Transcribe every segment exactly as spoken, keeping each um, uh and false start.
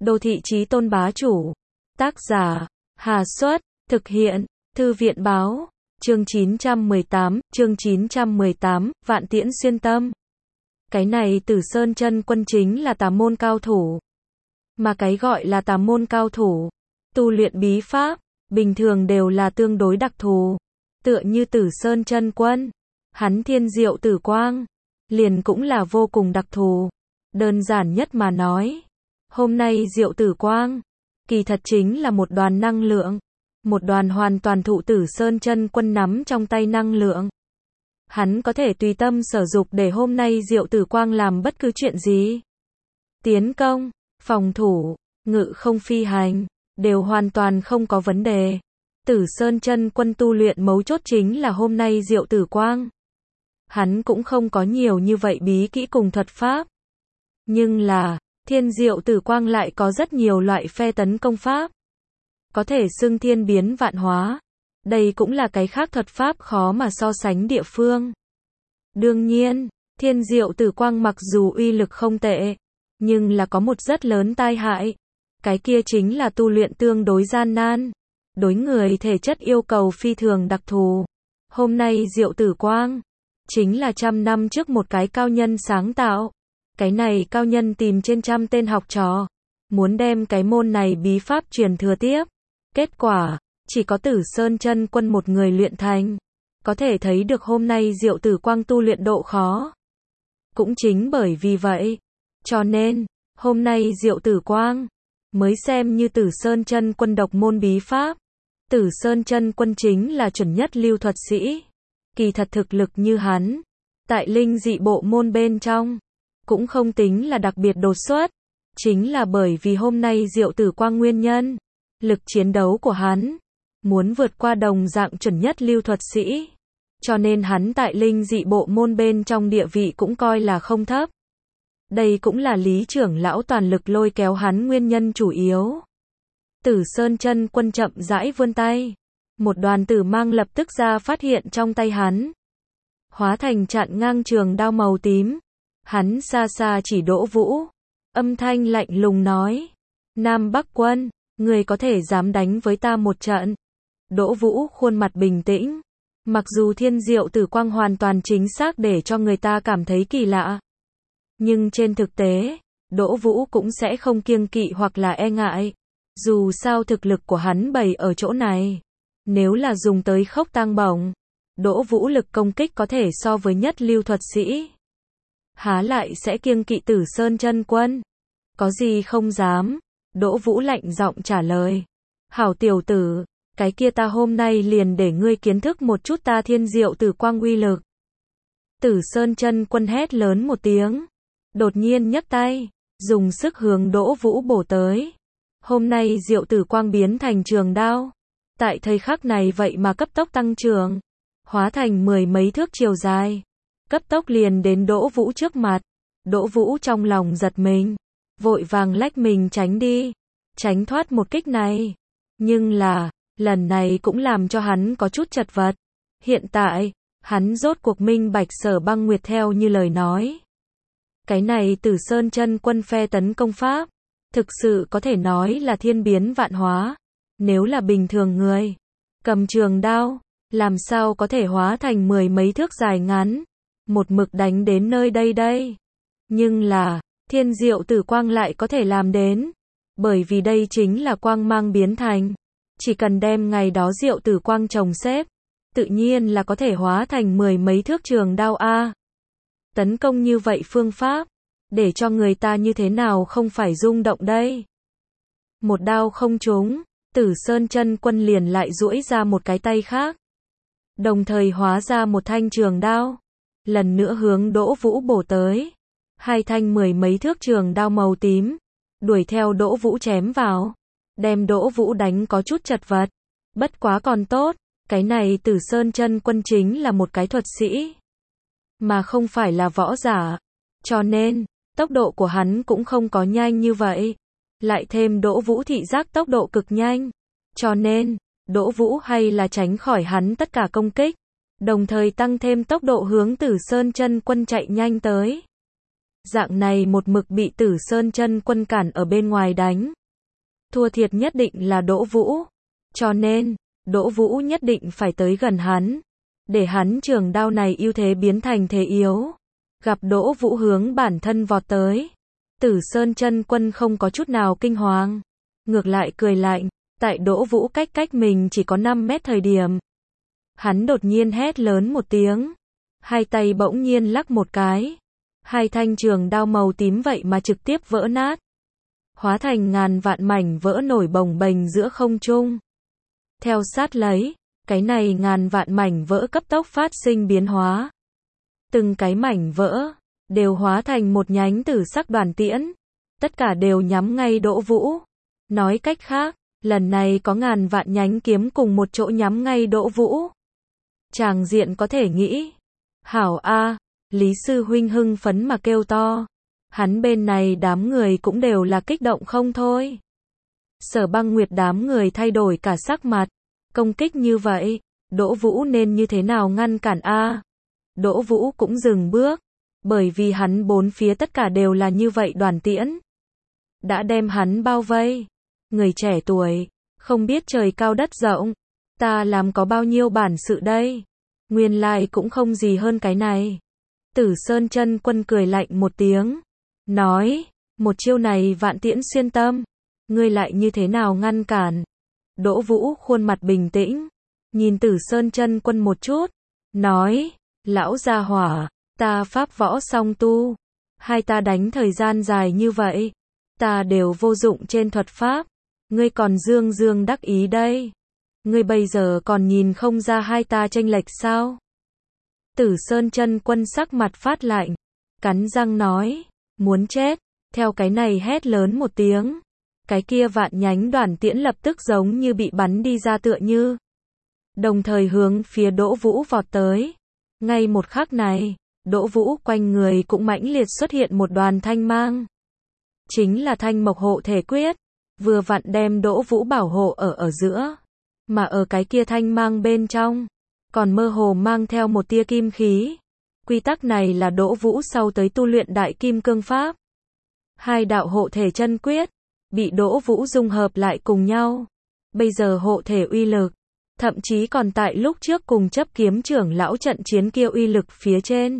Đô thị chí tôn bá chủ. Tác giả, Hà Xuất, thực hiện, Thư viện báo, chương chín trăm mười tám, chương chín trăm mười tám, Vạn Tiễn Xuyên Tâm. Cái này Tử Sơn Chân Quân chính là tà môn cao thủ. Mà cái gọi là tà môn cao thủ, tu luyện bí pháp, bình thường đều là tương đối đặc thù. Tựa như Tử Sơn Chân Quân, hắn thiên diệu tử quang, liền cũng là vô cùng đặc thù. Đơn giản nhất mà nói, hôm nay diệu tử quang, kỳ thật chính là một đoàn năng lượng, một đoàn hoàn toàn thụ Tử Sơn Chân Quân nắm trong tay năng lượng. Hắn có thể tùy tâm sở dục để hôm nay diệu tử quang làm bất cứ chuyện gì. Tiến công, phòng thủ, ngự không phi hành, đều hoàn toàn không có vấn đề. Tử Sơn Chân Quân tu luyện mấu chốt chính là hôm nay diệu tử quang. Hắn cũng không có nhiều như vậy bí kỹ cùng thuật pháp. Nhưng là, thiên diệu tử quang lại có rất nhiều loại phe tấn công pháp. Có thể xưng thiên biến vạn hóa. Đây cũng là cái khác thuật pháp khó mà so sánh địa phương. Đương nhiên, thiên diệu tử quang mặc dù uy lực không tệ, nhưng là có một rất lớn tai hại. Cái kia chính là tu luyện tương đối gian nan. Đối người thể chất yêu cầu phi thường đặc thù. Hôm nay diệu tử quang, chính là trăm năm trước một cái cao nhân sáng tạo. Cái này cao nhân tìm trên trăm tên học trò, muốn đem cái môn này bí pháp truyền thừa tiếp. Kết quả, chỉ có Tử Sơn Chân Quân một người luyện thành. Có thể thấy được hôm nay diệu tử quang tu luyện độ khó. Cũng chính bởi vì vậy, cho nên, hôm nay diệu tử quang, mới xem như Tử Sơn Chân Quân độc môn bí pháp. Tử Sơn Chân Quân chính là chuẩn nhất lưu thuật sĩ. Kỳ thật thực lực như hắn, tại linh dị bộ môn bên trong, cũng không tính là đặc biệt đột xuất. Chính là bởi vì hôm nay diệu tử quang nguyên nhân, lực chiến đấu của hắn, muốn vượt qua đồng dạng chuẩn nhất lưu thuật sĩ. Cho nên hắn tại linh dị bộ môn bên trong địa vị cũng coi là không thấp. Đây cũng là Lý trưởng lão toàn lực lôi kéo hắn nguyên nhân chủ yếu. Tử Sơn Chân Quân chậm rãi vươn tay. Một đoàn tử mang lập tức ra phát hiện trong tay hắn. Hóa thành chặn ngang trường đao màu tím. Hắn xa xa chỉ Đỗ Vũ. Âm thanh lạnh lùng nói. Nam Bắc Quân, người có thể dám đánh với ta một trận. Đỗ Vũ khuôn mặt bình tĩnh. Mặc dù thiên diệu tử quang hoàn toàn chính xác để cho người ta cảm thấy kỳ lạ. Nhưng trên thực tế, Đỗ Vũ cũng sẽ không kiêng kỵ hoặc là e ngại. Dù sao thực lực của hắn bày ở chỗ này. Nếu là dùng tới khốc tang bổng, Đỗ Vũ lực công kích có thể so với nhất lưu thuật sĩ. Há lại sẽ kiêng kỵ Tử Sơn Chân Quân. Có gì không dám, Đỗ Vũ lạnh giọng trả lời. Hảo tiểu tử, cái kia ta hôm nay liền để ngươi kiến thức một chút ta thiên diệu tử quang uy lực. Tử Sơn Chân Quân hét lớn một tiếng. Đột nhiên nhấc tay, dùng sức hướng Đỗ Vũ bổ tới. Hôm nay diệu tử quang biến thành trường đao. Tại thời khắc này vậy mà cấp tốc tăng trưởng. Hóa thành mười mấy thước chiều dài. Cấp tốc liền đến Đỗ Vũ trước mặt. Đỗ Vũ trong lòng giật mình. Vội vàng lách mình tránh đi. Tránh thoát một kích này. Nhưng là, lần này cũng làm cho hắn có chút chật vật. Hiện tại, hắn rốt cuộc minh bạch Sở Băng Nguyệt theo như lời nói. Cái này Tử Sơn Chân Quân phe tấn công pháp, thực sự có thể nói là thiên biến vạn hóa. Nếu là bình thường người, cầm trường đao, làm sao có thể hóa thành mười mấy thước dài ngắn, một mực đánh đến nơi đây đây. Nhưng là, thiên diệu tử quang lại có thể làm đến. Bởi vì đây chính là quang mang biến thành. Chỉ cần đem ngày đó diệu tử quang chồng xếp, tự nhiên là có thể hóa thành mười mấy thước trường đao A. Tấn công như vậy phương pháp, để cho người ta như thế nào không phải rung động đây. Một đao không trúng, Tử Sơn Chân Quân liền lại duỗi ra một cái tay khác. Đồng thời hóa ra một thanh trường đao. Lần nữa hướng Đỗ Vũ bổ tới. Hai thanh mười mấy thước trường đao màu tím. Đuổi theo Đỗ Vũ chém vào. Đem Đỗ Vũ đánh có chút chật vật. Bất quá còn tốt. Cái này Tử Sơn Chân Quân chính là một cái thuật sĩ. Mà không phải là võ giả. Cho nên, tốc độ của hắn cũng không có nhanh như vậy. Lại thêm Đỗ Vũ thị giác tốc độ cực nhanh. Cho nên, Đỗ Vũ hay là tránh khỏi hắn tất cả công kích. Đồng thời tăng thêm tốc độ hướng Tử Sơn Chân Quân chạy nhanh tới. Dạng này một mực bị Tử Sơn Chân Quân cản ở bên ngoài đánh. Thua thiệt nhất định là Đỗ Vũ. Cho nên, Đỗ Vũ nhất định phải tới gần hắn. Để hắn trường đao này ưu thế biến thành thế yếu. Gặp Đỗ Vũ hướng bản thân vọt tới. Tử Sơn Chân Quân không có chút nào kinh hoàng. Ngược lại cười lạnh. Tại Đỗ Vũ cách cách mình chỉ có năm mét thời điểm. Hắn đột nhiên hét lớn một tiếng. Hai tay bỗng nhiên lắc một cái. Hai thanh trường đao màu tím vậy mà trực tiếp vỡ nát. Hóa thành ngàn vạn mảnh vỡ nổi bồng bềnh giữa không trung. Theo sát lấy, cái này ngàn vạn mảnh vỡ cấp tốc phát sinh biến hóa. Từng cái mảnh vỡ, đều hóa thành một nhánh tử sắc đoàn tiễn. Tất cả đều nhắm ngay Đỗ Vũ. Nói cách khác, lần này có ngàn vạn nhánh kiếm cùng một chỗ nhắm ngay Đỗ Vũ. Tràng diện có thể nghĩ. Hảo A, Lý Sư Huynh hưng phấn mà kêu to. Hắn bên này đám người cũng đều là kích động không thôi. Sở Băng Nguyệt đám người thay đổi cả sắc mặt. Công kích như vậy, Đỗ Vũ nên như thế nào ngăn cản A? Đỗ Vũ cũng dừng bước. Bởi vì hắn bốn phía tất cả đều là như vậy đoàn tiễn. Đã đem hắn bao vây. Người trẻ tuổi, không biết trời cao đất rộng. Ta làm có bao nhiêu bản sự đây? Nguyên lai cũng không gì hơn cái này. Tử Sơn Chân Quân cười lạnh một tiếng. Nói, một chiêu này vạn tiễn xuyên tâm. Ngươi lại như thế nào ngăn cản? Đỗ Vũ khuôn mặt bình tĩnh. Nhìn Tử Sơn Chân Quân một chút. Nói, lão gia hỏa, ta pháp võ song tu. Hai ta đánh thời gian dài như vậy. Ta đều vô dụng trên thuật pháp. Ngươi còn dương dương đắc ý đây. Ngươi bây giờ còn nhìn không ra hai ta chênh lệch sao? Tử Sơn Chân Quân sắc mặt phát lạnh. Cắn răng nói. Muốn chết. Theo cái này hét lớn một tiếng. Cái kia vạn nhánh đoàn tiễn lập tức giống như bị bắn đi ra tựa như. Đồng thời hướng phía Đỗ Vũ vọt tới. Ngay một khắc này, Đỗ Vũ quanh người cũng mãnh liệt xuất hiện một đoàn thanh mang. Chính là Thanh Mộc Hộ Thể Quyết. Vừa vặn đem Đỗ Vũ bảo hộ ở ở giữa. Mà ở cái kia thanh mang bên trong, còn mơ hồ mang theo một tia kim khí. Quy tắc này là Đỗ Vũ sau tới tu luyện Đại Kim Cương Pháp. Hai đạo hộ thể chân quyết, bị Đỗ Vũ dung hợp lại cùng nhau. Bây giờ hộ thể uy lực, thậm chí còn tại lúc trước cùng chấp kiếm trưởng lão trận chiến kia uy lực phía trên.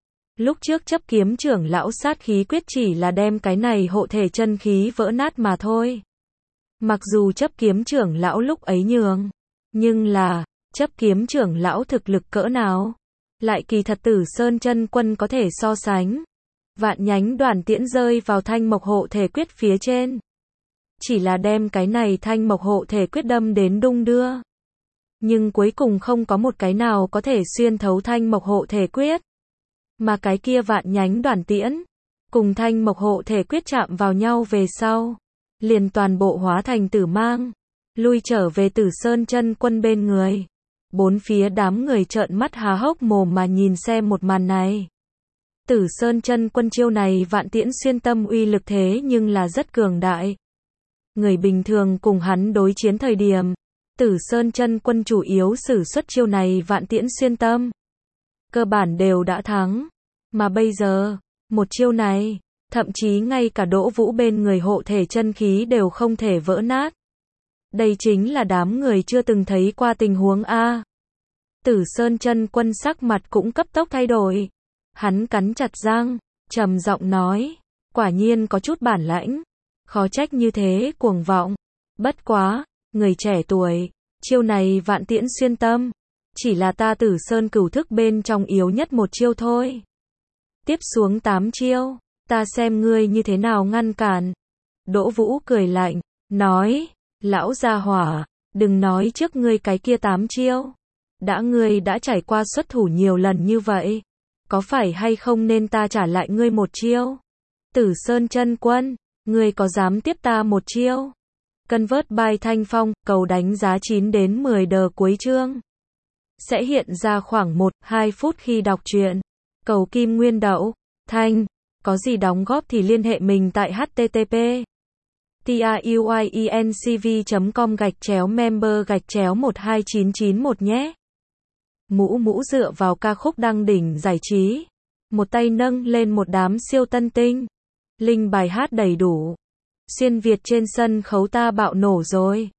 Lúc trước chấp kiếm trưởng lão sát khí quyết chỉ là đem cái này hộ thể chân khí vỡ nát mà thôi. Mặc dù chấp kiếm trưởng lão lúc ấy nhường, nhưng là, chấp kiếm trưởng lão thực lực cỡ nào? Lại kỳ thật Tử Sơn Chân Quân có thể so sánh. Vạn nhánh đoàn tiễn rơi vào Thanh Mộc Hộ Thể Quyết phía trên. Chỉ là đem cái này Thanh Mộc Hộ Thể Quyết đâm đến đung đưa. Nhưng cuối cùng không có một cái nào có thể xuyên thấu Thanh Mộc Hộ Thể Quyết. Mà cái kia vạn nhánh đoàn tiễn, cùng Thanh Mộc Hộ Thể Quyết chạm vào nhau về sau. Liền toàn bộ hóa thành tử mang. Lui trở về Tử Sơn Chân Quân bên người. Bốn phía đám người trợn mắt há hốc mồm mà nhìn xem một màn này. Tử Sơn Chân Quân chiêu này vạn tiễn xuyên tâm uy lực thế nhưng là rất cường đại. Người bình thường cùng hắn đối chiến thời điểm, Tử Sơn Chân Quân chủ yếu sử xuất chiêu này vạn tiễn xuyên tâm. Cơ bản đều đã thắng. Mà bây giờ, một chiêu này, thậm chí ngay cả Đỗ Vũ bên người hộ thể chân khí đều không thể vỡ nát. Đây chính là đám người chưa từng thấy qua tình huống A. Tử Sơn Chân Quân sắc mặt cũng cấp tốc thay đổi. Hắn cắn chặt răng, trầm giọng nói, quả nhiên có chút bản lãnh. Khó trách như thế cuồng vọng. Bất quá, người trẻ tuổi, chiêu này vạn tiễn xuyên tâm. Chỉ là ta Tử Sơn cửu thức bên trong yếu nhất một chiêu thôi. Tiếp xuống tám chiêu. Ta xem ngươi như thế nào ngăn cản. Đỗ Vũ cười lạnh, nói, lão gia hỏa, đừng nói trước ngươi cái kia tám chiêu. Đã ngươi đã trải qua xuất thủ nhiều lần như vậy, có phải hay không nên ta trả lại ngươi một chiêu? Tử Sơn Chân Quân, ngươi có dám tiếp ta một chiêu? Convert by Thanh Phong, cầu đánh giá chín đến mười đờ cuối chương. Sẽ hiện ra khoảng một đến hai phút khi đọc truyện. Cầu Kim Nguyên Đậu, Thanh. Có gì đóng góp thì liên hệ mình tại h t t p truyencv chấm com gạch chéo member gạch chéo một hai chín chín một nhé. Mũ mũ dựa vào ca khúc đăng đỉnh giải trí. một tay nâng lên một đám siêu tân tinh. Linh bài hát đầy đủ. Xuyên Việt trên sân khấu ta bạo nổ rồi.